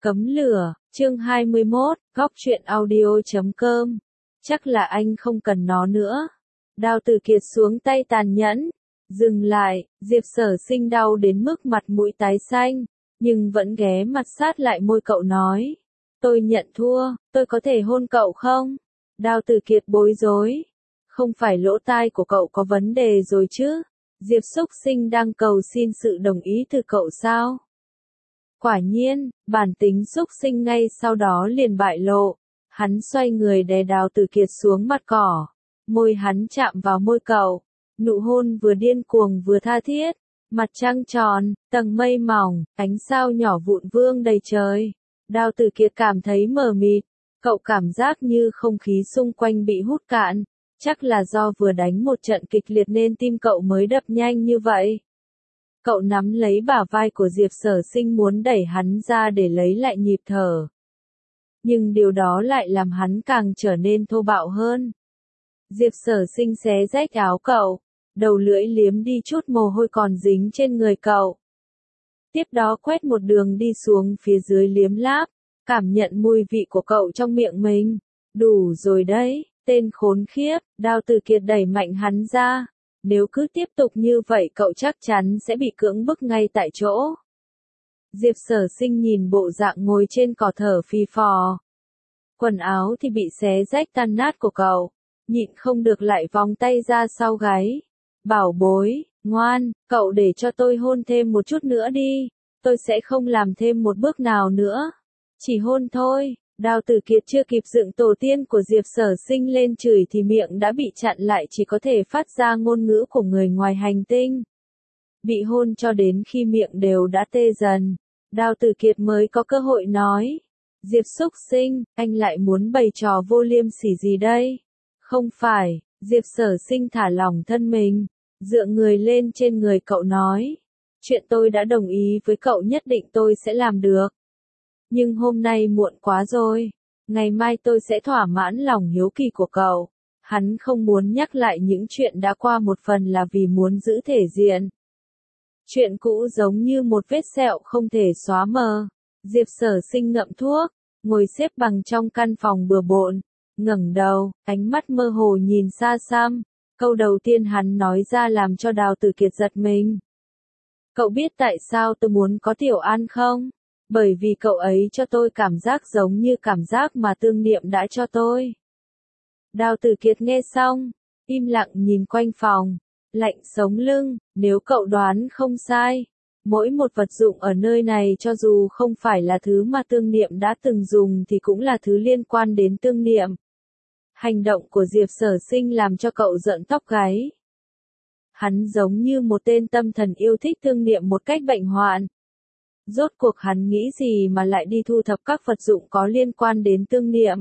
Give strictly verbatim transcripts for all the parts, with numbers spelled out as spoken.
Cấm lửa, chương hai mươi mốt, góc truyện audio chấm com. Chắc là anh không cần nó nữa. Đao Tử Kiệt xuống tay tàn nhẫn. Dừng lại, Diệp Sở Sinh đau đến mức mặt mũi tái xanh, nhưng vẫn ghé mặt sát lại môi cậu nói. Tôi nhận thua, tôi có thể hôn cậu không? Đao Tử Kiệt bối rối. Không phải lỗ tai của cậu có vấn đề rồi chứ? Diệp Xúc Sinh đang cầu xin sự đồng ý từ cậu sao? Quả nhiên, bản tính xúc sinh ngay sau đó liền bại lộ. Hắn xoay người đè Đao Tử Kiệt xuống mặt cỏ. Môi hắn chạm vào môi cậu. Nụ hôn vừa điên cuồng vừa tha thiết. Mặt trăng tròn, tầng mây mỏng, ánh sao nhỏ vụn vương đầy trời. Đao Tử Kiệt cảm thấy mờ mịt. Cậu cảm giác như không khí xung quanh bị hút cạn. Chắc là do vừa đánh một trận kịch liệt nên tim cậu mới đập nhanh như vậy. Cậu nắm lấy bả vai của Diệp Sở Sinh muốn đẩy hắn ra để lấy lại nhịp thở. Nhưng điều đó lại làm hắn càng trở nên thô bạo hơn. Diệp Sở Sinh xé rách áo cậu, đầu lưỡi liếm đi chút mồ hôi còn dính trên người cậu. Tiếp đó quét một đường đi xuống phía dưới liếm láp, cảm nhận mùi vị của cậu trong miệng mình. Đủ rồi đấy, tên khốn khiếp, Đao Tử Kiệt đẩy mạnh hắn ra. Nếu cứ tiếp tục như vậy cậu chắc chắn sẽ bị cưỡng bức ngay tại chỗ. Diệp Sở Sinh nhìn bộ dạng ngồi trên cỏ thở phì phò. Quần áo thì bị xé rách tan nát của cậu. Nhịn không được lại vòng tay ra sau gáy. Bảo bối, ngoan, cậu để cho tôi hôn thêm một chút nữa đi. Tôi sẽ không làm thêm một bước nào nữa. Chỉ hôn thôi. Đao Tử Kiệt chưa kịp dựng tổ tiên của Diệp Sở Sinh lên chửi thì miệng đã bị chặn lại, chỉ có thể phát ra ngôn ngữ của người ngoài hành tinh. Bị hôn cho đến khi miệng đều đã tê dần, Đao Tử Kiệt mới có cơ hội nói. Diệp Xúc Sinh, anh lại muốn bày trò vô liêm sỉ gì đây? Không phải, Diệp Sở Sinh thả lỏng thân mình, dựa người lên trên người cậu nói. Chuyện tôi đã đồng ý với cậu nhất định tôi sẽ làm được. Nhưng hôm nay muộn quá rồi. Ngày mai tôi sẽ thỏa mãn lòng hiếu kỳ của cậu. Hắn không muốn nhắc lại những chuyện đã qua, một phần là vì muốn giữ thể diện. Chuyện cũ giống như một vết sẹo không thể xóa mờ. Diệp Sở Sinh ngậm thuốc, ngồi xếp bằng trong căn phòng bừa bộn, ngẩng đầu, ánh mắt mơ hồ nhìn xa xăm. Câu đầu tiên hắn nói ra làm cho Đao Tử Kiệt giật mình. Cậu biết tại sao tôi muốn có Tiểu An không? Bởi vì cậu ấy cho tôi cảm giác giống như cảm giác mà Tương Niệm đã cho tôi. Đao Tử Kiệt nghe xong, im lặng nhìn quanh phòng, lạnh sống lưng. Nếu cậu đoán không sai, mỗi một vật dụng ở nơi này cho dù không phải là thứ mà Tương Niệm đã từng dùng thì cũng là thứ liên quan đến Tương Niệm. Hành động của Diệp Sở Sinh làm cho cậu giận tóc gáy. Hắn giống như một tên tâm thần yêu thích Tương Niệm một cách bệnh hoạn. Rốt cuộc hắn nghĩ gì mà lại đi thu thập các vật dụng có liên quan đến Tương Niệm?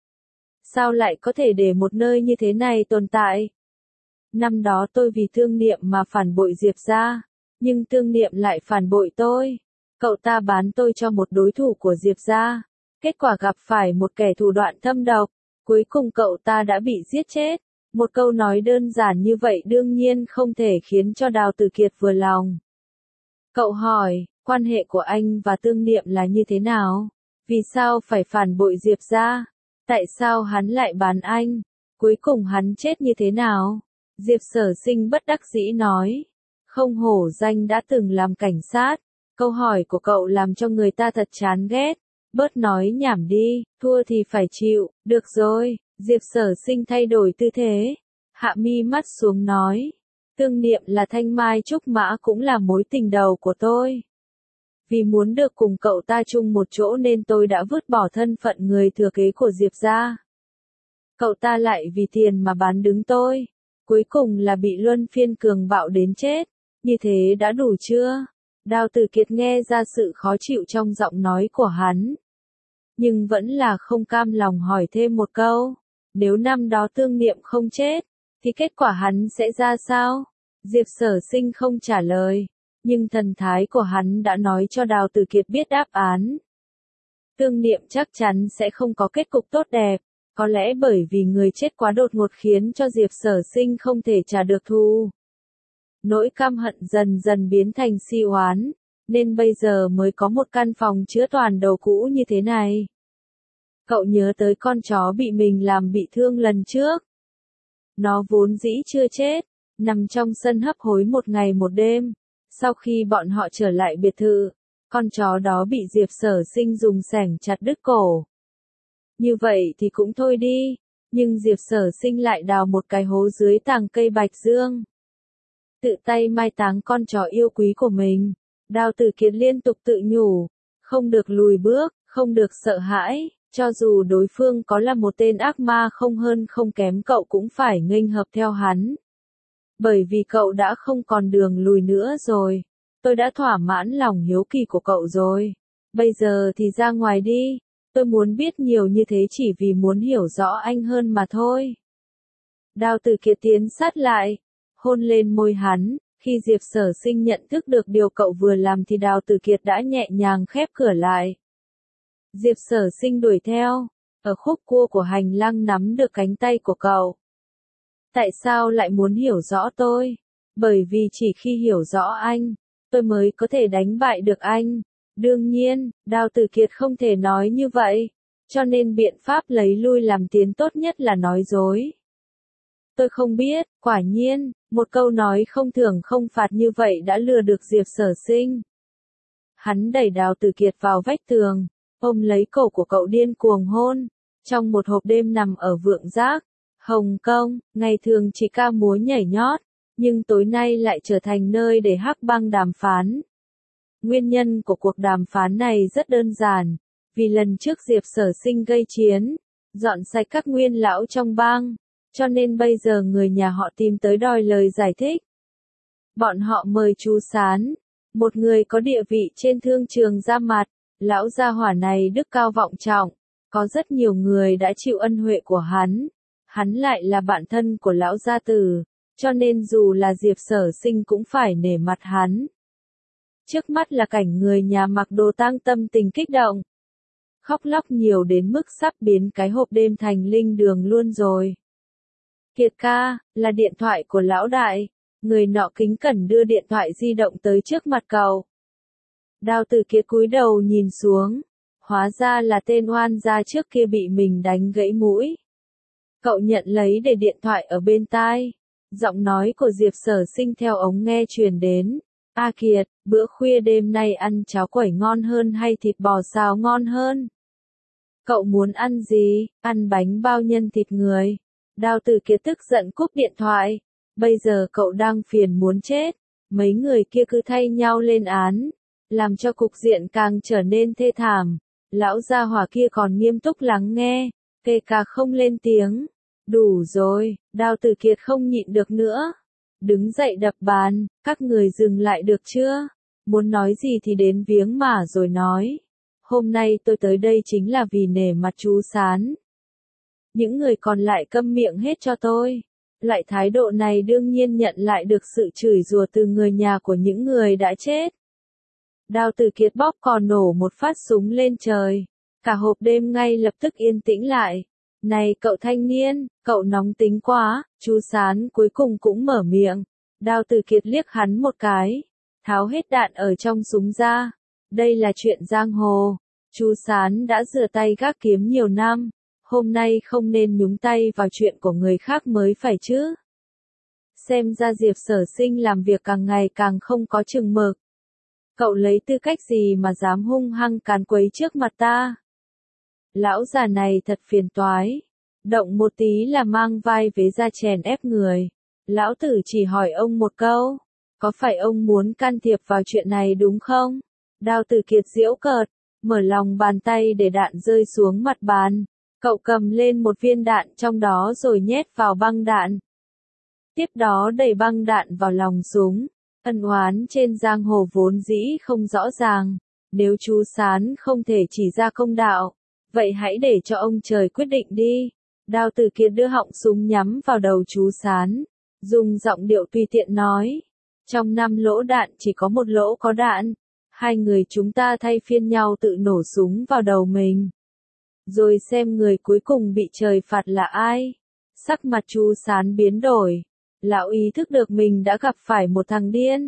Sao lại có thể để một nơi như thế này tồn tại? Năm đó tôi vì Tương Niệm mà phản bội Diệp gia, nhưng Tương Niệm lại phản bội tôi. Cậu ta bán tôi cho một đối thủ của Diệp gia, kết quả gặp phải một kẻ thủ đoạn thâm độc, cuối cùng cậu ta đã bị giết chết. Một câu nói đơn giản như vậy đương nhiên không thể khiến cho Đao Tử Kiệt vừa lòng. Cậu hỏi, quan hệ của anh và Tương Niệm là như thế nào? Vì sao phải phản bội Diệp gia? Tại sao hắn lại bán anh? Cuối cùng hắn chết như thế nào? Diệp Sở Sinh bất đắc dĩ nói. Không hổ danh đã từng làm cảnh sát. Câu hỏi của cậu làm cho người ta thật chán ghét. Bớt nói nhảm đi, thua thì phải chịu. Được rồi, Diệp Sở Sinh thay đổi tư thế, hạ mi mắt xuống nói. Tương Niệm là thanh mai trúc mã, cũng là mối tình đầu của tôi. Vì muốn được cùng cậu ta chung một chỗ nên tôi đã vứt bỏ thân phận người thừa kế của Diệp gia. Cậu ta lại vì tiền mà bán đứng tôi. Cuối cùng là bị luân phiên cường bạo đến chết. Như thế đã đủ chưa? Đao Tử Kiệt nghe ra sự khó chịu trong giọng nói của hắn. Nhưng vẫn là không cam lòng hỏi thêm một câu. Nếu năm đó Tương Niệm không chết, thì kết quả hắn sẽ ra sao? Diệp Sở Sinh không trả lời. Nhưng thần thái của hắn đã nói cho Đao Tử Kiệt biết đáp án. Tương Niệm chắc chắn sẽ không có kết cục tốt đẹp. Có lẽ bởi vì người chết quá đột ngột khiến cho Diệp Sở Sinh không thể trả được thù. Nỗi căm hận dần dần biến thành si oán. nên bây giờ mới có một căn phòng chứa toàn đồ cũ như thế này. Cậu nhớ tới con chó bị mình làm bị thương lần trước. Nó vốn dĩ chưa chết, nằm trong sân hấp hối một ngày một đêm. Sau khi bọn họ trở lại biệt thự, con chó đó bị Diệp Sở Sinh dùng xẻng chặt đứt cổ. Như vậy thì cũng thôi đi, nhưng Diệp Sở Sinh lại đào một cái hố dưới tàng cây bạch dương. Tự tay mai táng con chó yêu quý của mình. Đào Tử Kiệt liên tục tự nhủ, không được lùi bước, không được sợ hãi, cho dù đối phương có là một tên ác ma không hơn không kém cậu cũng phải nghênh hợp theo hắn. Bởi vì cậu đã không còn đường lùi nữa rồi. Tôi đã thỏa mãn lòng hiếu kỳ của cậu rồi. Bây giờ thì ra ngoài đi. Tôi muốn biết nhiều như thế chỉ vì muốn hiểu rõ anh hơn mà thôi. Đào Tử Kiệt tiến sát lại, hôn lên môi hắn. Khi Diệp Sở Sinh nhận thức được điều cậu vừa làm thì Đào Tử Kiệt đã nhẹ nhàng khép cửa lại. Diệp Sở Sinh đuổi theo, ở khúc cua của hành lang nắm được cánh tay của cậu. Tại sao lại muốn hiểu rõ tôi? Bởi vì chỉ khi hiểu rõ anh, tôi mới có thể đánh bại được anh. Đương nhiên, Đào Tử Kiệt không thể nói như vậy, cho nên biện pháp lấy lui làm tiến tốt nhất là nói dối. Tôi không biết, quả nhiên, một câu nói không thưởng không phạt như vậy đã lừa được Diệp Sở Sinh. Hắn đẩy Đào Tử Kiệt vào vách tường, ôm lấy cổ của cậu điên cuồng hôn. Trong một hộp đêm nằm ở Vượng Giác, Hồng Kông, ngày thường chỉ ca múa nhảy nhót, nhưng tối nay lại trở thành nơi để Hắc Bang đàm phán. Nguyên nhân của cuộc đàm phán này rất đơn giản, vì lần trước Diệp Sở Sinh gây chiến, dọn sạch các nguyên lão trong bang, cho nên bây giờ người nhà họ tìm tới đòi lời giải thích. Bọn họ mời chú Sán, một người có địa vị trên thương trường ra mặt. Lão gia hỏa này đức cao vọng trọng, có rất nhiều người đã chịu ân huệ của hắn. Hắn lại là bạn thân của lão gia tử, cho nên dù là Diệp Sở Sinh cũng phải nể mặt hắn. Trước mắt là cảnh người nhà mặc đồ tang tâm tình kích động. Khóc lóc nhiều đến mức sắp biến cái hộp đêm thành linh đường luôn rồi. Kiệt ca, là điện thoại của lão đại. Người nọ kính cẩn đưa điện thoại di động tới trước mặt cậu. Đào Tử Kiệt cúi đầu nhìn xuống, hóa ra là tên oan gia trước kia bị mình đánh gãy mũi. Cậu nhận lấy để điện thoại ở bên tai, giọng nói của Diệp Sở Sinh theo ống nghe truyền đến. A Kiệt, bữa khuya đêm nay ăn cháo quẩy ngon hơn hay thịt bò xào ngon hơn? Cậu muốn ăn gì, ăn bánh bao nhân thịt người? Đào Tử Kiệt tức giận cúp điện thoại, bây giờ cậu đang phiền muốn chết, mấy người kia cứ thay nhau lên án. Làm cho cục diện càng trở nên thê thảm. Lão gia hỏa kia còn nghiêm túc lắng nghe, kể cả không lên tiếng. Đủ rồi, Đào Tử Kiệt không nhịn được nữa. Đứng dậy đập bàn, các người dừng lại được chưa? Muốn nói gì thì đến viếng mà rồi nói. Hôm nay tôi tới đây chính là vì nể mặt chú Sán. Những người còn lại câm miệng hết cho tôi. Loại thái độ này đương nhiên nhận lại được sự chửi rủa từ người nhà của những người đã chết. Đào Tử Kiệt bóp cò nổ một phát súng lên trời. Cả hộp đêm ngay lập tức yên tĩnh lại. Này cậu thanh niên, cậu nóng tính quá. Chú Sán cuối cùng cũng mở miệng. Đào Tử Kiệt liếc hắn một cái, tháo hết đạn ở trong súng ra. Đây là chuyện giang hồ. Chú Sán đã rửa tay gác kiếm nhiều năm. Hôm nay không nên nhúng tay vào chuyện của người khác mới phải chứ. Xem ra Diệp Sở Sinh làm việc càng ngày càng không có chừng mực. Cậu lấy tư cách gì mà dám hung hăng càn quấy trước mặt ta? Lão già này thật phiền toái. Động một tí là mang vai vế ra chèn ép người. Lão tử chỉ hỏi ông một câu. Có phải ông muốn can thiệp vào chuyện này đúng không? Đào Tử Kiệt giễu cợt, mở lòng bàn tay để đạn rơi xuống mặt bàn. Cậu cầm lên một viên đạn trong đó rồi nhét vào băng đạn. Tiếp đó đẩy băng đạn vào lòng súng. Ân oán trên giang hồ vốn dĩ không rõ ràng. Nếu chú Sán không thể chỉ ra công đạo, vậy hãy để cho ông trời quyết định đi. Đào Tử Kiệt đưa họng súng nhắm vào đầu chú Sán, dùng giọng điệu tùy tiện nói. Trong năm lỗ đạn chỉ có một lỗ có đạn. Hai người chúng ta thay phiên nhau tự nổ súng vào đầu mình. Rồi xem người cuối cùng bị trời phạt là ai. Sắc mặt chú Sán biến đổi. Lão ý thức được mình đã gặp phải một thằng điên.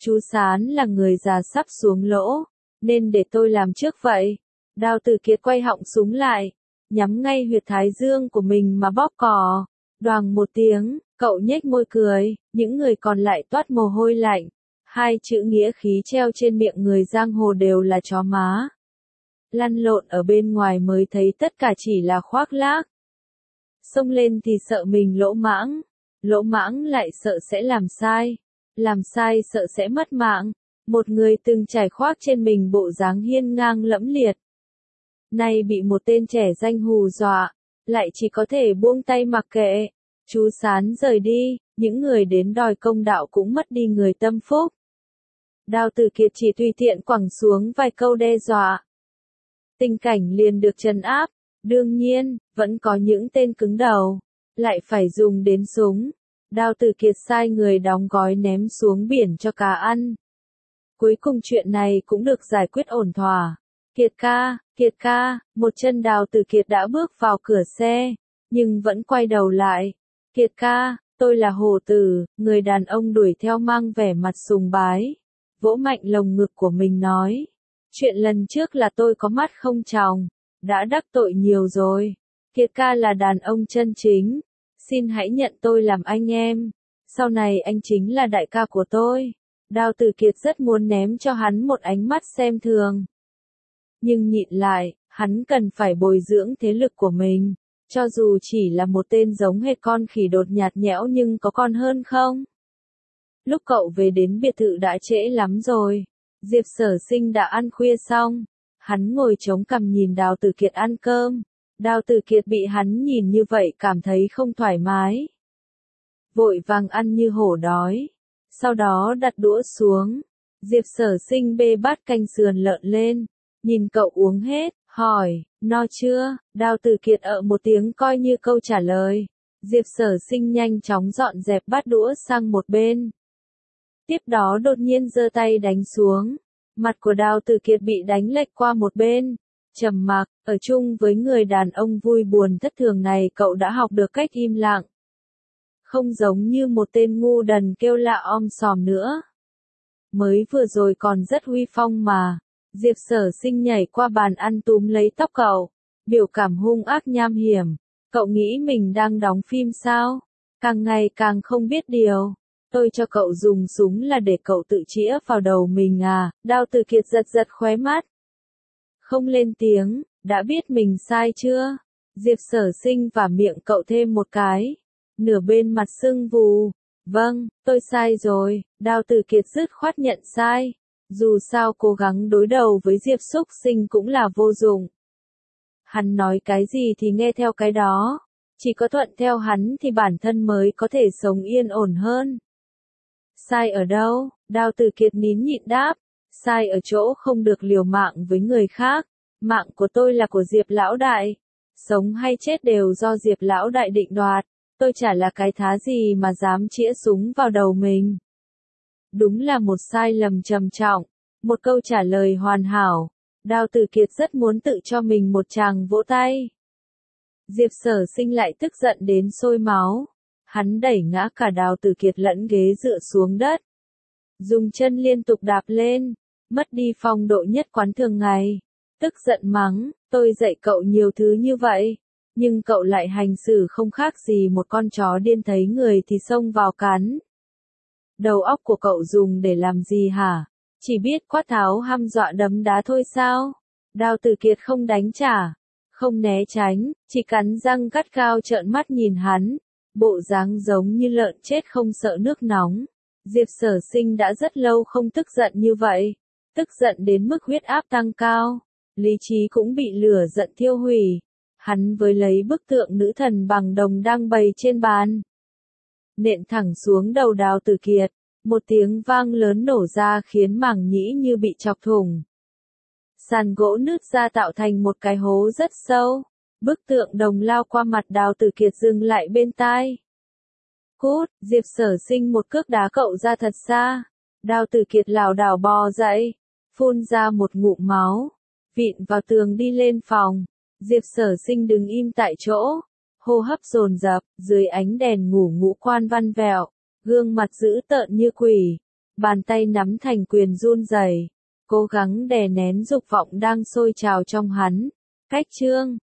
Chú Sán là người già sắp xuống lỗ, nên để tôi làm trước vậy. Đao Tử Kiệt quay họng súng lại, nhắm ngay huyệt thái dương của mình mà bóp cò. Đoàng một tiếng, cậu nhếch môi cười, những người còn lại toát mồ hôi lạnh. Hai chữ nghĩa khí treo trên miệng người giang hồ đều là chó má. Lăn lộn ở bên ngoài mới thấy tất cả chỉ là khoác lác. Xông lên thì sợ mình lỗ mãng, lỗ mãng lại sợ sẽ làm sai, làm sai sợ sẽ mất mạng. Một người từng trải khoác trên mình bộ dáng hiên ngang lẫm liệt. Nay bị một tên trẻ danh hù dọa, lại chỉ có thể buông tay mặc kệ. Chú Sán rời đi, những người đến đòi công đạo cũng mất đi người tâm phúc. Đao Tử Kiệt chỉ tùy tiện quẳng xuống vài câu đe dọa. Tình cảnh liền được trấn áp, đương nhiên, vẫn có những tên cứng đầu, lại phải dùng đến súng. Đao Tử Kiệt sai người đóng gói ném xuống biển cho cá ăn. Cuối cùng chuyện này cũng được giải quyết ổn thỏa. Kiệt ca, Kiệt ca, một chân Đao Tử Kiệt đã bước vào cửa xe, nhưng vẫn quay đầu lại. Kiệt ca, tôi là Hồ Tử, người đàn ông đuổi theo mang vẻ mặt sùng bái. Vỗ mạnh lồng ngực của mình nói. Chuyện lần trước là tôi có mắt không tròng, đã đắc tội nhiều rồi. Kiệt ca là đàn ông chân chính. Xin hãy nhận tôi làm anh em. Sau này anh chính là đại ca của tôi. Đao Tử Kiệt rất muốn ném cho hắn một ánh mắt xem thường. Nhưng nhịn lại, hắn cần phải bồi dưỡng thế lực của mình. Cho dù chỉ là một tên giống hệt con khỉ đột nhạt nhẽo nhưng có con hơn không? Lúc cậu về đến biệt thự đã trễ lắm rồi. Diệp Sở Sinh đã ăn khuya xong. Hắn ngồi chống cằm nhìn Đao Tử Kiệt ăn cơm. Đao Tử Kiệt bị hắn nhìn như vậy cảm thấy không thoải mái. Vội vàng ăn như hổ đói. Sau đó đặt đũa xuống. Diệp Sở Sinh bê bát canh sườn lợn lên. Nhìn cậu uống hết, hỏi, no chưa? Đao Tử Kiệt ợ một tiếng coi như câu trả lời. Diệp Sở Sinh nhanh chóng dọn dẹp bát đũa sang một bên. Tiếp đó đột nhiên giơ tay đánh xuống. Mặt của Đao Tử Kiệt bị đánh lệch qua một bên. Trầm mặc, ở chung với người đàn ông vui buồn thất thường này cậu đã học được cách im lặng. Không giống như một tên ngu đần kêu lạ om sòm nữa. Mới vừa rồi còn rất huy phong mà. Diệp Sở Sinh nhảy qua bàn ăn túm lấy tóc cậu. Biểu cảm hung ác nham hiểm. Cậu nghĩ mình đang đóng phim sao? Càng ngày càng không biết điều. Tôi cho cậu dùng súng là để cậu tự chĩa vào đầu mình à? Đao Tử Kiệt giật giật khóe mắt. Không lên tiếng, đã biết mình sai chưa? Diệp Sở Sinh và miệng cậu thêm một cái. Nửa bên mặt sưng vù. Vâng, tôi sai rồi. Đao Tử Kiệt dứt khoát nhận sai. Dù sao cố gắng đối đầu với Diệp Xúc Sinh cũng là vô dụng. Hắn nói cái gì thì nghe theo cái đó. Chỉ có thuận theo hắn thì bản thân mới có thể sống yên ổn hơn. Sai ở đâu? Đao Tử Kiệt nín nhịn đáp. Sai ở chỗ không được liều mạng với người khác. Mạng của tôi là của Diệp Lão Đại. Sống hay chết đều do Diệp Lão Đại định đoạt. Tôi chả là cái thá gì mà dám chĩa súng vào đầu mình. Đúng là một sai lầm trầm trọng. Một câu trả lời hoàn hảo. Đao Tử Kiệt rất muốn tự cho mình một tràng vỗ tay. Diệp Sở Sinh lại tức giận đến sôi máu. Hắn đẩy ngã cả Đao Tử Kiệt lẫn ghế dựa xuống đất. Dùng chân liên tục đạp lên. Mất đi phong độ nhất quán thường ngày. Tức giận mắng, tôi dạy cậu nhiều thứ như vậy. Nhưng cậu lại hành xử không khác gì một con chó điên thấy người thì xông vào cắn. Đầu óc của cậu dùng để làm gì hả? Chỉ biết quát tháo hăm dọa đấm đá thôi sao? Đao Tử Kiệt không đánh trả, không né tránh, chỉ cắn răng gắt gao trợn mắt nhìn hắn. Bộ dáng giống như lợn chết không sợ nước nóng. Diệp Sở Sinh đã rất lâu không tức giận như vậy. Tức giận đến mức huyết áp tăng cao. Lý trí cũng bị lửa giận thiêu hủy. Hắn với lấy bức tượng nữ thần bằng đồng đang bày trên bàn. Nện thẳng xuống đầu Đao Tử Kiệt. Một tiếng vang lớn nổ ra khiến màng nhĩ như bị chọc thủng. Sàn gỗ nứt ra tạo thành một cái hố rất sâu. Bức tượng đồng lao qua mặt Đao Tử Kiệt dừng lại bên tai. Cút, Diệp Sở Sinh một cước đá cậu ra thật xa. Đao Tử Kiệt lảo đảo bò dậy, phun ra một ngụm máu, vịn vào tường đi lên phòng. Diệp Sở Sinh đứng im tại chỗ, hô hấp dồn dập, dưới ánh đèn ngủ ngũ quan văn vẹo, gương mặt dữ tợn như quỷ. Bàn tay nắm thành quyền run rẩy, cố gắng đè nén dục vọng đang sôi trào trong hắn. Cách Trương